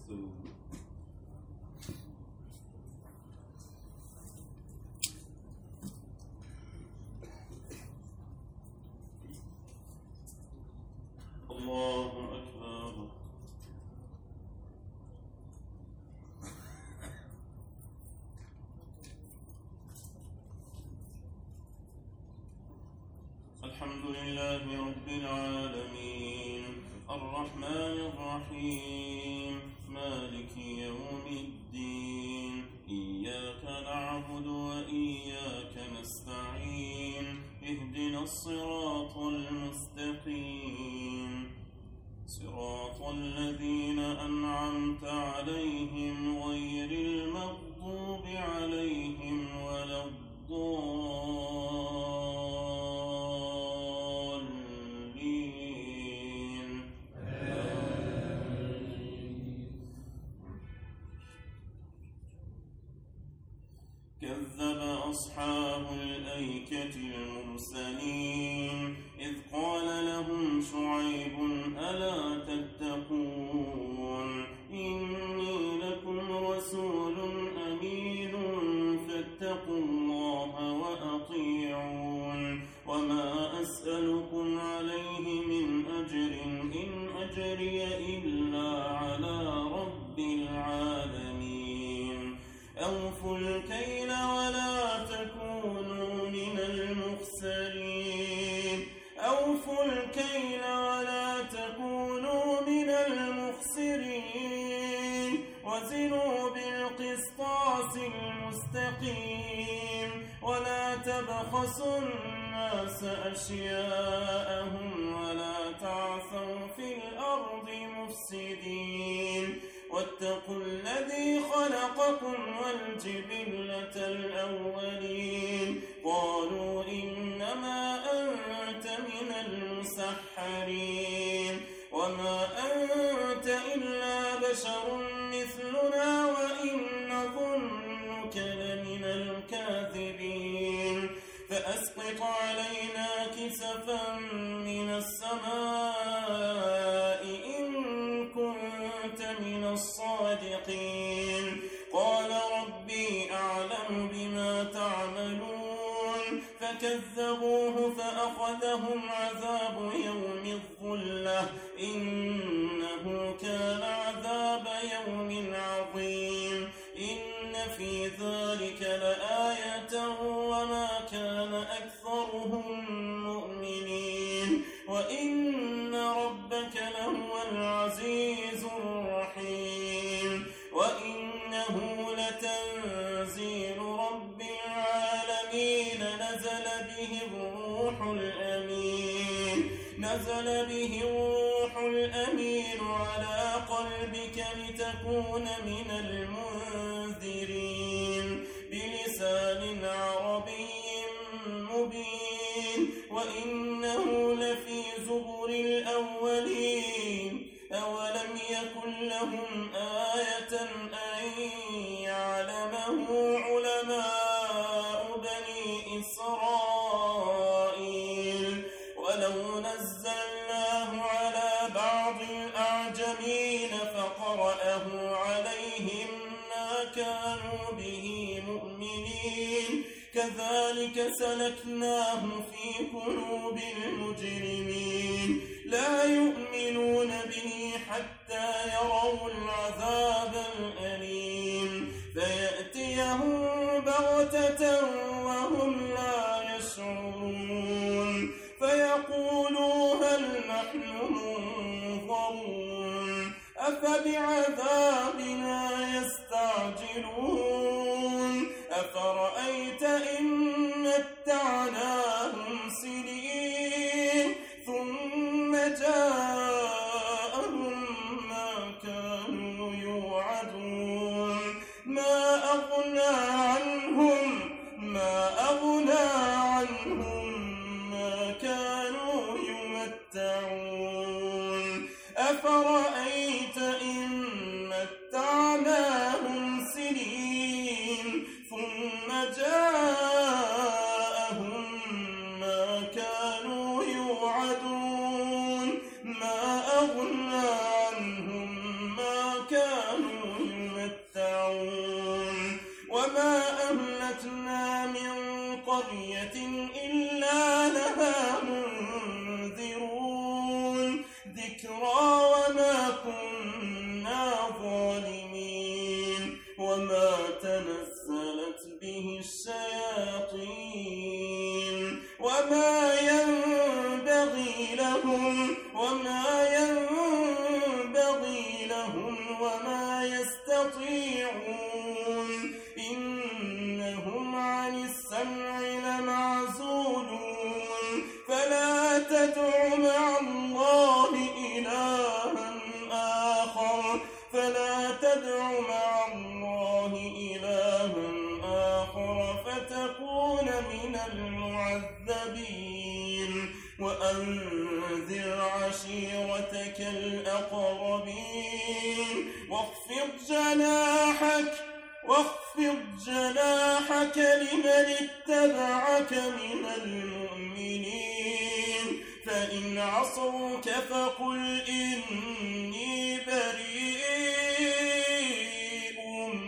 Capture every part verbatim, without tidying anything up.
الله أكبر. الحمد لله رب العالمين الرحمن الرحيم مالك يوم الدين إياك نعبد وإياك نستعين اهدنا الصراط المستقيم صراط الذين أنعمت عليهم غير المغضوب عليهم ولا الضالين. كذب أصحاب الأيكة المرسلين إذ قال لهم شعيب ألا تتقون إني لكم رسول أمين فاتقوا الله وأطيعون وما أسألكم عليه من أجر إن أجري إلا على رب العالمين. أوفوا الكيل ولا تكونوا من المخسرين أوفوا الكيل ولا تكونوا من المخسرين وزنوا بالقسطاس المستقيم ولا تبخسوا الناس أشياءهم ولا تعثوا في الأرض مفسدين واتقوا الذي خلقكم والجبلة الأولين قالوا إنما أنت من المسحرين وما أنت إلا بشر مثلنا وإن نظنك لمن الكاذبين فأسقط علينا كسفا من السماء إن كنت من الصادقين قال ربي أعلم بما تعملون فكذبوه فأخذهم عذاب يوم الظلة إنه كان عذاب يوم عظيم. إن في ذلك لآية وما كان أكثرهم مؤمنين وإن ربك لهو العزيز الرحيم وإنه لتنزيل رب العالمين نزل به الروح الأمين نزل به الروح الأمين على قلبك لتكون من المنذرين بلسان عربي مبين وإنه لفي زبر الأولين أولم يكن لهم آية أن يعلمه علماء بني إسرائيل ولو نزلناه على بعض الأعجمين فقرأه عليهم ما كانوا به مؤمنين كذلك سلكناه في قلوب المجرمين لا يؤمنون به حتى يروا العذاب الأليم فيأتيهم بغتة وهم لا يشعرون فيقولوا هل نحن منظرون أفبعذابنا يستعجلون أفرأيت إن متعناهم سنين ثم جاءهم ما كانوا يوعدون ما أغنى عنهم ما أغنى عنهم ما كانوا يمتعون أفرأيت إن متعناهم سنين ثم جاءهم ما كانوا يوعدون ما أغنى عنهم ما كانوا الذكرى وما كنا ظالمين وما تنزلت به الشياطين وما ينبغي لهم وما ينبغي لهم وما يستطيعون إنهم عن السمع لمعزولون فلا تدع مع الله إلها آخر فلا تدع مع الله إلها آخر فتكون من المعذبين وأنذر عشيرتك الأقربين واخفض جناحك واخفض جناحك لمن اتبعك من المؤمنين فإن عصوك فقل إني بريء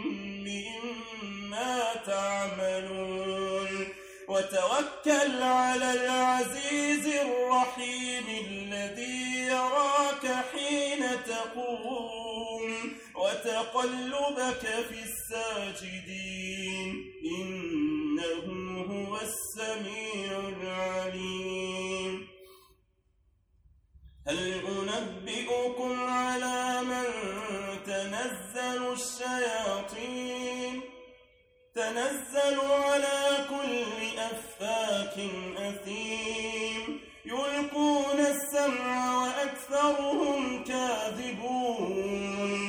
مما تعملون وتوكل على العزيز الرحيم الذي يراك حين تقوم وتقلبك في الساجدين إنه هو السميع العليم هل أنبئكم على من تنزل الشياطين تنزل على كل أفاك أثيم يلقون السمع وأكثرهم كاذبون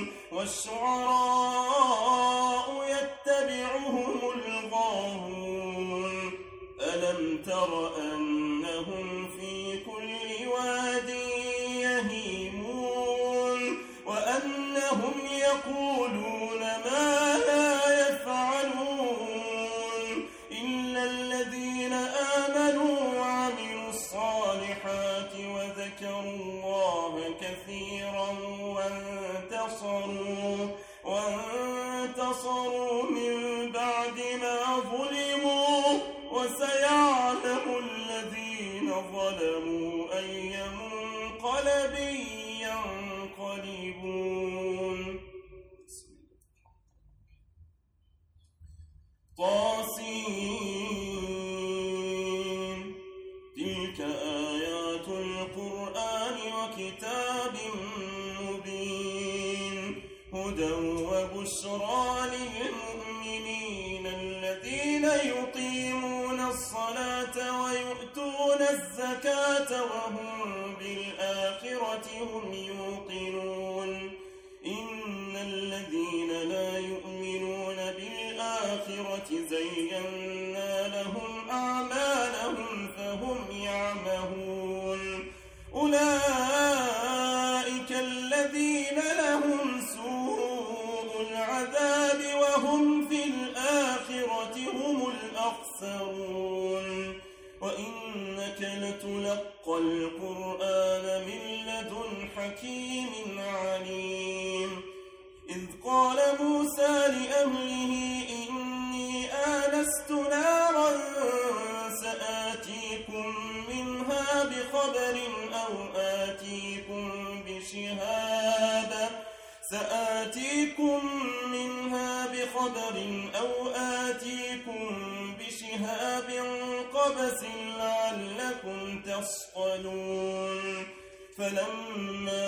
والشعراء يتبعهم الغاوون ألم تر أنهم في كل واد يهيمون وأنهم يقولون ما لا يفعلون إلا الذين آمنوا وعملوا الصالحات وذكروا الله كثيرا وانتصروا وانتصروا من بعد ما ظلموا وسيعلم الذين ظلموا أي منقلب ينقلبون طاسين تلك آيات القرآن وكتاب مبين هدى وبشرى للمؤمنين الذين يقيمون الصلاة ويؤتون الزكاة وهم بالآخرة هم يوقنون إن الذين لا يؤمنون بالآخرة زينا لهم أعمالهم فهم يعمهون أولئك الذين لهم سوء العذاب وهم في الآخرة هم الأخسرون وإنك لتلقى القرآن من لدن حكيم عليم إذ قال موسى لأهله إني آنست نارا سآتيكم منها بخبر أو آتيكم بشهاب سآتيكم منها بخبر أو آتيكم بشهاب قبس لعلكم تصطلون فلما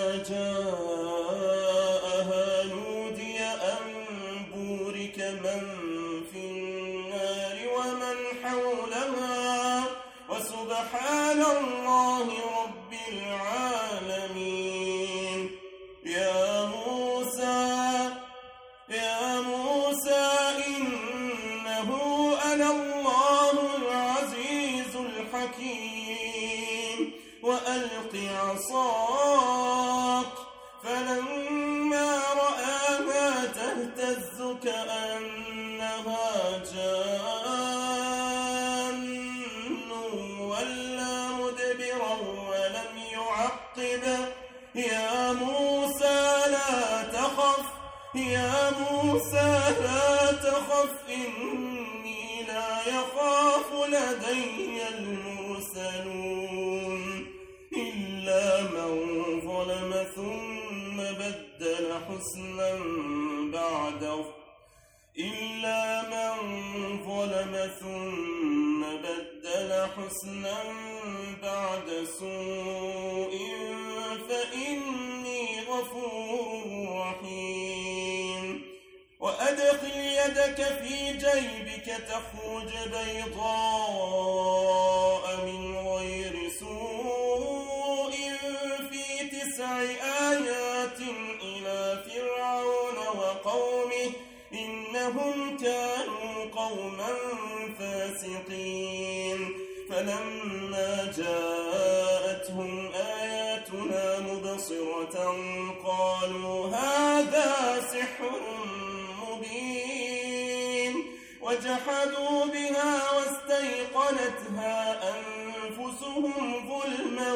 جاءها نودي أن بورك من في النار ومن حولها وسبحان الله رب العالمين يا موسى يا موسى إنه أنا الله العزيز الحكيم وألق عصاك فلما رآها تهتز كأنها جان ولا مدبرا ولم يعقب يا موسى لا تخف يا موسى لا تخف إني لا يخاف لدي المرسلون إلا من ظلم حسنا بعده إلا من ظلم ثم بدل حسنا بعد سوء فإني غفور رحيم. وأدخل يدك في جيبك تخرج بيضاء من غير سوء في تسع آيات إلى فرعون وقومه إنهم كانوا قوما فاسقين. فلما جاءتهم آياتنا مبصرة قالوا هذا سحر مبين وجحدوا بها واستيقنتها أنفسهم ظلما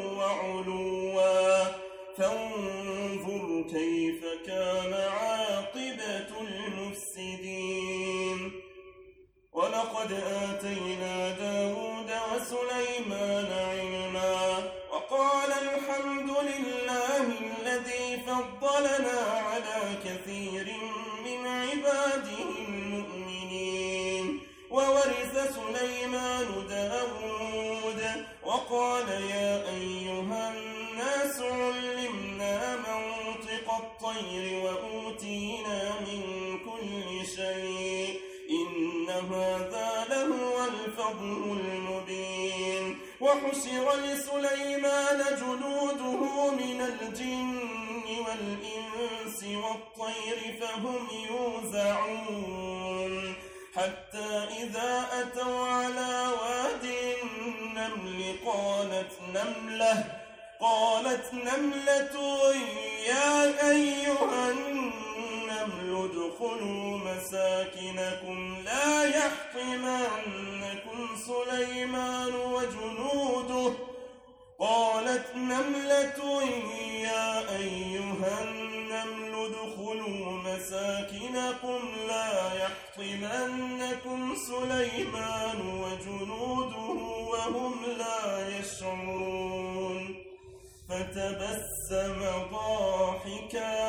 وعلوا فانظر كيف كان عاقبة المفسدين. ولقد آتينا داود وسليمان علما وقال الحمد لله الذي فضلنا على كثير من عباده المؤمنين. وورث سليمان داود وقال يا أيها الناس علمنا منطق الطير وأوتينا من كل شيء إن هذا لهو الفضل المبين. وحشر لسليمان جنوده من الجن والإنس والطير فهم يوزعون حتى إذا أتوا على واد النمل قالت نملة قالت نملة يا أيها النمل ادخلوا مساكنكم لا يحطمنكم سليمان وجنوده قالت نملة يا أيها النمل ادخلوا مساكنكم لا يحطمنكم سليمان وجنوده وهم لا يشعرون. فتبسم ضاحكا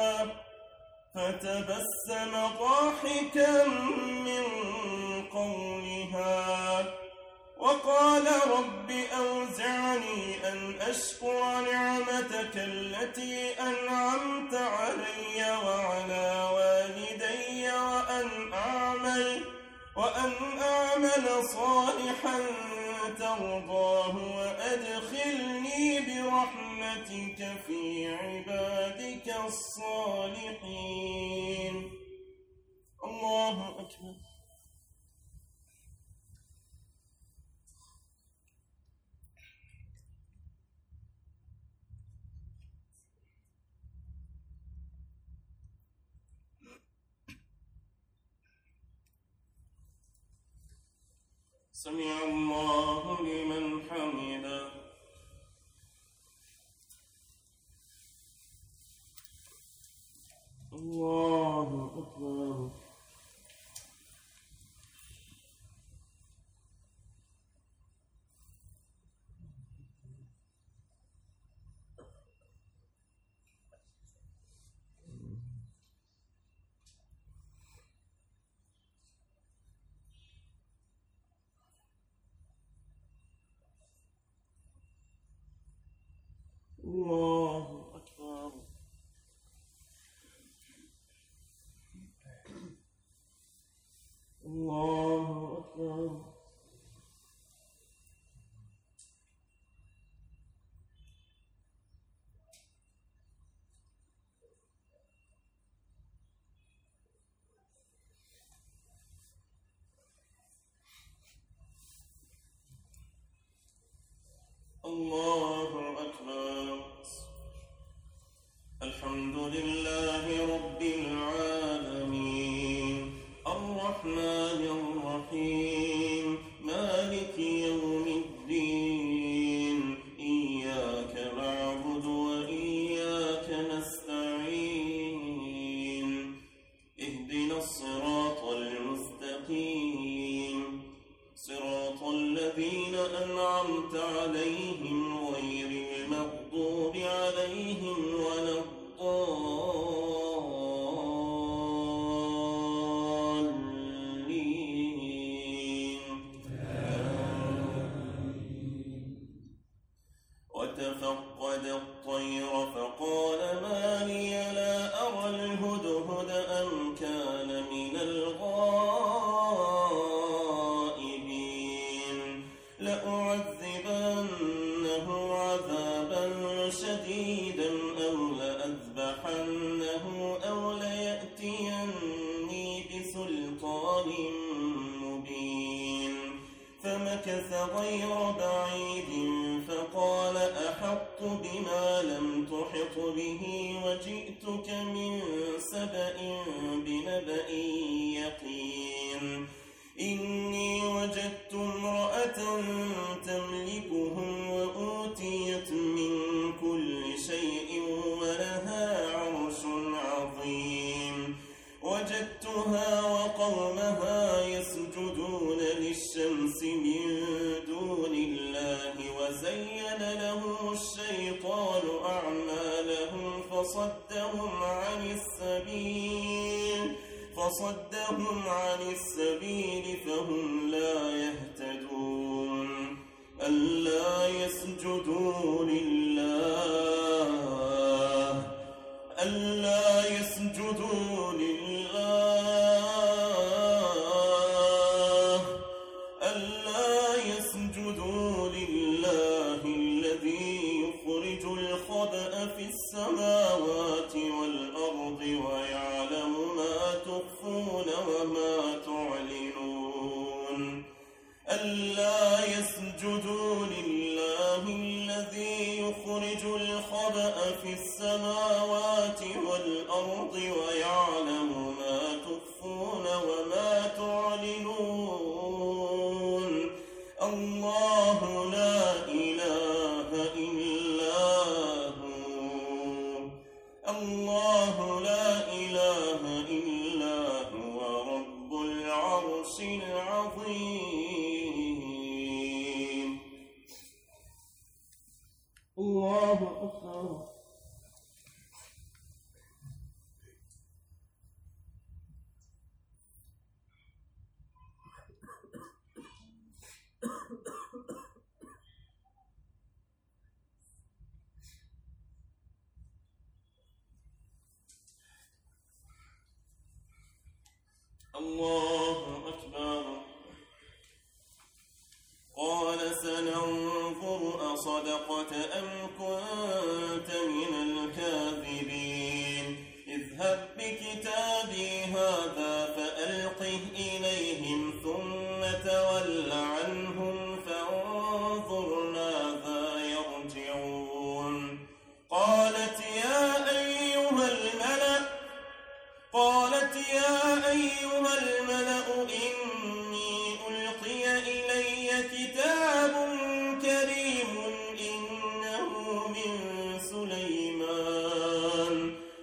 فتبسم ضاحكا من قولها وقال رب أوزعني أن أشكر نعمتك التي أنعمت علي وعلى والدي وأن أعمل وأن أعمل صالحا ترضاه وأدخلني برحمتك في عبادك الصالحين. الله أكبر. سمع الله لمن حمده. الله أكبر. الله أكبر. الله أكبر. الله أكبر. الحمد لله رب العالمين الرحمن الرحيم مالك يوم الدين إياك نعبد وإياك نستعين اهدنا الصراط المستقيم صراط الذين أنعمت عليهم الطير فقال ما لي لا أرى الهدهد أم كان من الغائبين لأعذبنه عذابا شديدا أو لأذبحنه أو ليأتيني بسلطان مبين فمكث غير بعيد فقال أحط بما لم تحط به وجئتك من سبأ بنبأ يقين إني وجدت امرأة تملكهم وأوتيت من كل شيء ولها عرش عظيم وجدتها وقومها يسجدون للشمس من دون الله وزين لهم الشيطان أعمالهم فصدهم عن السبيل فصدهم عن السبيل فهم لا يهتدون ألا يسجدوا لله ألا يسجدوا لله ألا يسجدوا لله الذي يخرج الخبأ في السماوات والأرض ويعلم ما تخفون وما تعلنون ألا يسجدوا لله الذي يخرج الخبأ في السماوات والأرض ويعلم ما تخفون وما تعلنون الله لا إله إلا هو الله لا إله إلا هو رب العرش العظيم الله أكبر. الله أكبر. قال سننظر أصدقت أم كنت من الكاذبين اذهب بكتابي هذا فألقه إليهم ثم تول عنهم فانظر ماذا يرجعون قالت يا أيها الملأ قالت يا أيها الملأ إني ألقي إلي كتاب كريم إنه من سليمان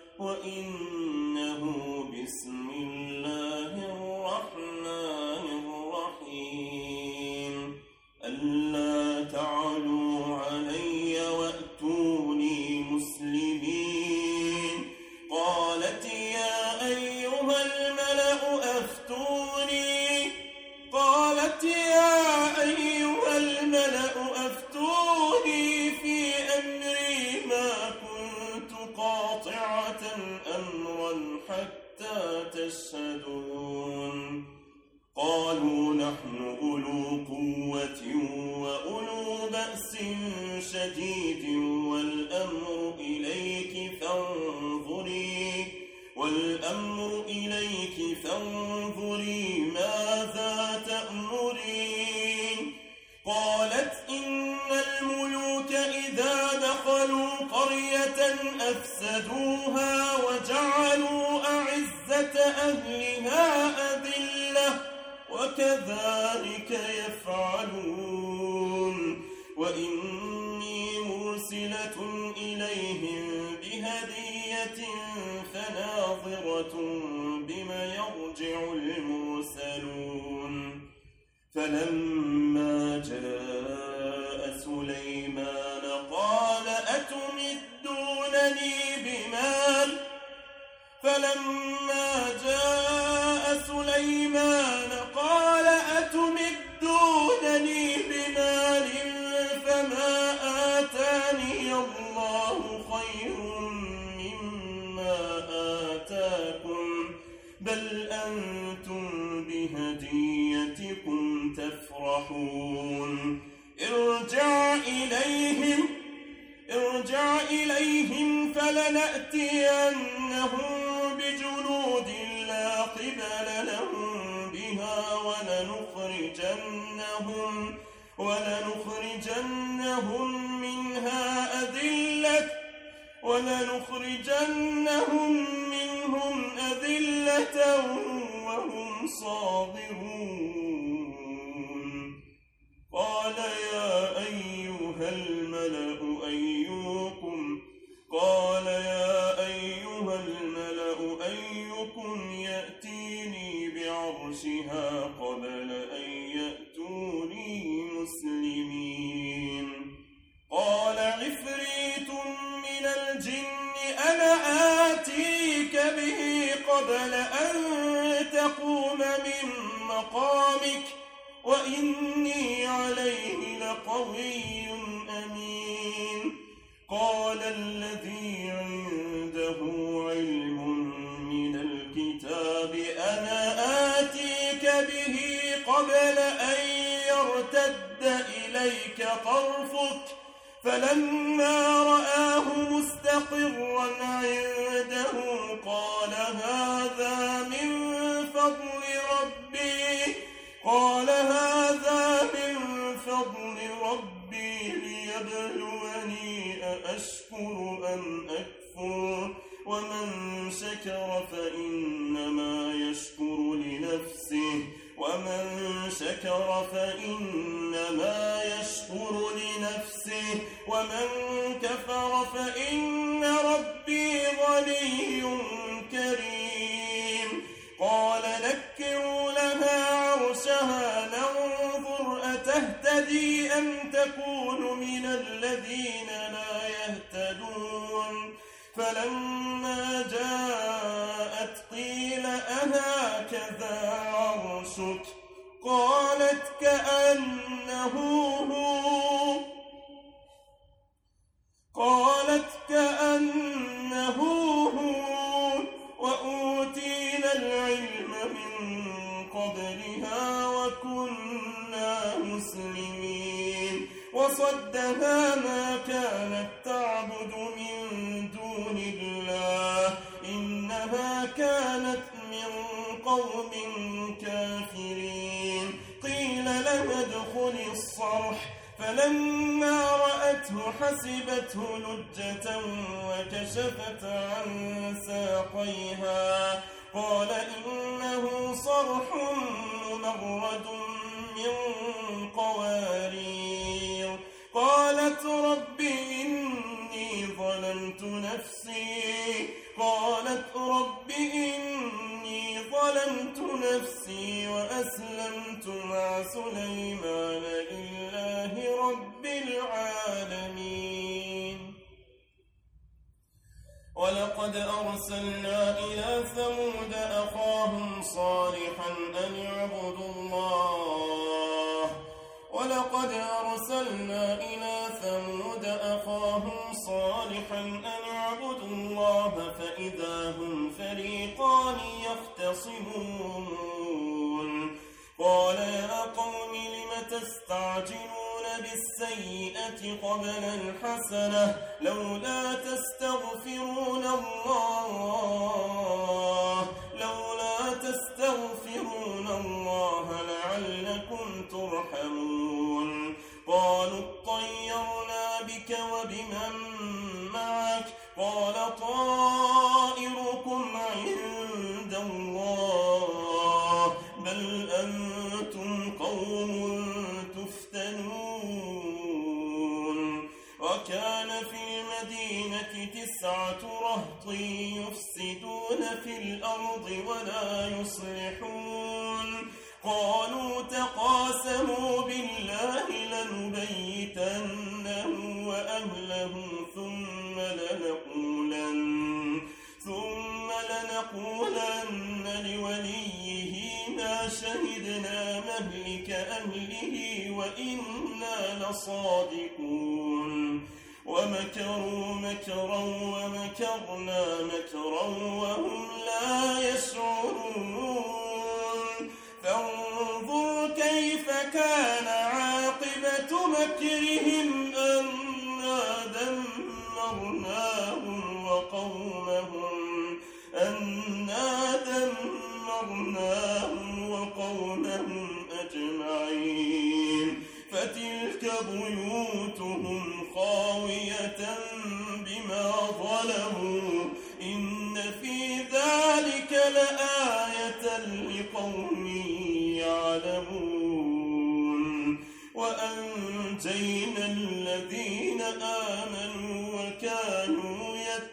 وإنه بسم الله الرحمن الرحيم ألا تعلوا علي وأتوني مسلمين قالت يا أيها الملأ أفتوني قالت يا أيها الملأ أفتوني في أمري ما كنت قاطعة أمرا حتى تشهدون قالوا نحن أولو قوة وأولو بأس شديد والأمر إليك فانظري والأمر إليك فانظري ماذا تأمرين قالت إن الملوك إذا دخلوا قرية أفسدوها وجعلوا أعزة أهلها أذلة وكذلك يفعلون وإني مرسلة إليهم بهدية فناظرة بما يرجع المرسلون فلما جاء سليمان قال أتمدونني بمال فلما جاء سليمان قال أتمدونني بمال فما آتاني الله خير مما آتاكم بل أنتم بهديتكم تفرحون ارجع إليهم ارجع إليهم فلنأتينهم بجنود لا قبل لهم بها ولنخرجنهم ولنخرجنهم منها أذلة ولنخرجنهم منهم أذلة وهم صاغرون قال يا أيها الملأ أيكم قال يا أيها الملأ أيكم يأتيني بعرشها قبل أن يأتوني مسلمين قال عفريت من الجن أنا آتيك به قبل أن تقوم من مقامك وإني عليه لقوي أمين قال الذي عنده علم من الكتاب أنا آتيك به قبل أن يرتد إليك طرفك فلما رآه مستقرا عنده قال هذا من فضل ربي قال هذا من فضل ربي ليبلوني أأشكر أم أكفر ومن شكر فإنما يشكر لنفسه ومن شكر فإنما يشكر لنفسه ومن كفر فإن ربي غني كريم قال نكروا لها عرشها ننظر أتهتدي أم تكون من الذين لا يهتدون فلما جاءت قيل أهكذا عرشك قالت كأنه هو قالت كأنه هو وأوتينا العلم من قبلها وكنا مسلمين وصدها ما كانت تعبد من دون الله إنها كانت من قوم كافرين قيل لها ادخل الصرح فلما رأته حسبته لجة وكشفت عن ساقيها قال إنه صرح ممرد من قوارير قالت رب إني ظلمت نفسي قالت رب إني ظلمت نفسي وأسلمت مع سليمان لله رب العالمين ولقد أرسلنا إلى ثمود أخاهم صالحا أن اعبدوا الله ولقد أرسلنا إلى ثمود أخاهم صالحا أن اعبدوا الله فإذا هم فريقان يختصمون قال يا قوم لم تستعجلون بالسيئة قبل الحسنة لولا تستغفرون الله لولا تستغفرون الله لعلكم ترحمون قالوا اطيرنا بك وبمن معك قال طائركم عند الله بل أنتم قوم تفتنون وكان في المدينة تسعة رهط يفسدون في الأرض ولا يصلحون قالوا تقاسموا بالله لنبيتنه وأهله ثم لنقولن ثم لنقولن لوليه ما شهدنا مهلك أهله وإنا لصادقون وما ومكروا مكرا ومكرنا مكرا وهم لا يشعرون فانظر كيف كان عاقبة مكرهم أنا دمرناهم وقومهم أنا دمرناهم وقومهم أجمعين فتلك بيوتهم خاوية بما ظلموا إن في ذلك لآية لقوم يعلمون وأنجينا الذين آمنوا وكانوا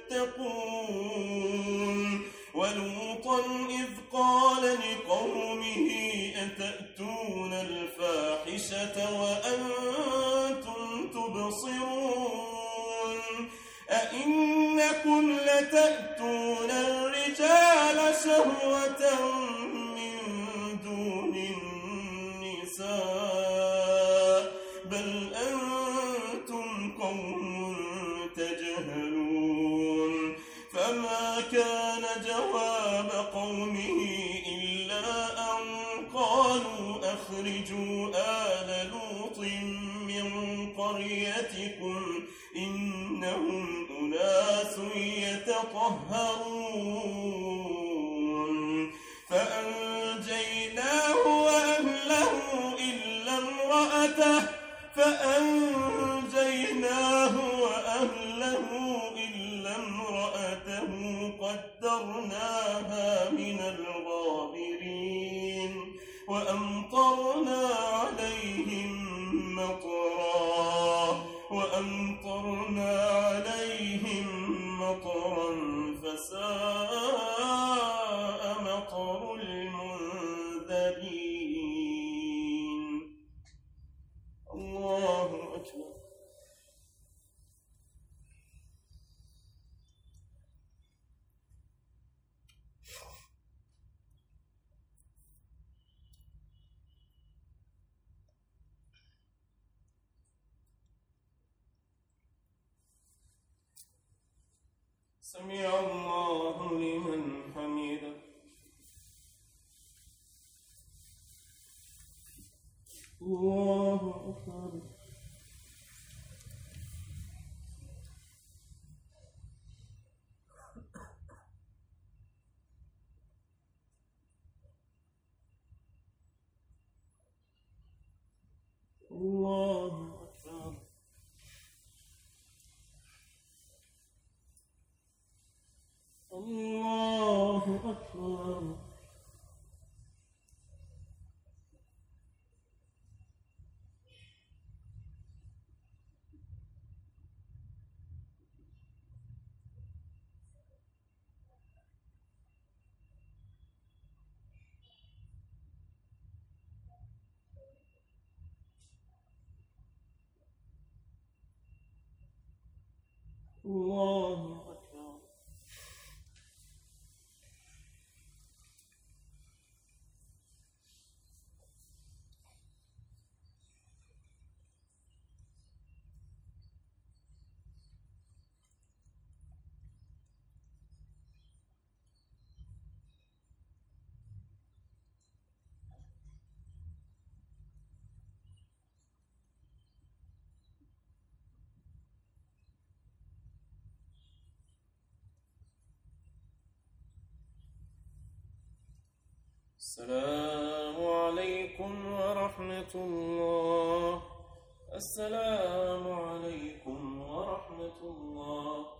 يتقون ولوطا إذ قال لقومه أتأتون الفاحشة وأنتم تبصرون أئنكم لتأتون الرجال شهوة من دون النساء بل أنتم قوم تجهلون فما كان جواب قومه إلا أن قالوا أخرجوا آل لوط من قريتكم إنهم أناس يتطهرون فأنجيناه وأهله إلا امرأته فأنجيناه وأهله إلا امرأته قدرناها من الغابرين وأمطرنا عليهم مطرا وأمطرنا عليهم مطرا فساء مطر المنذرين الله أكبر سمع الله لمن حمده الله أكبر الله أكبر الله أكبر الله أكبر السلام عليكم ورحمة الله السلام عليكم ورحمة الله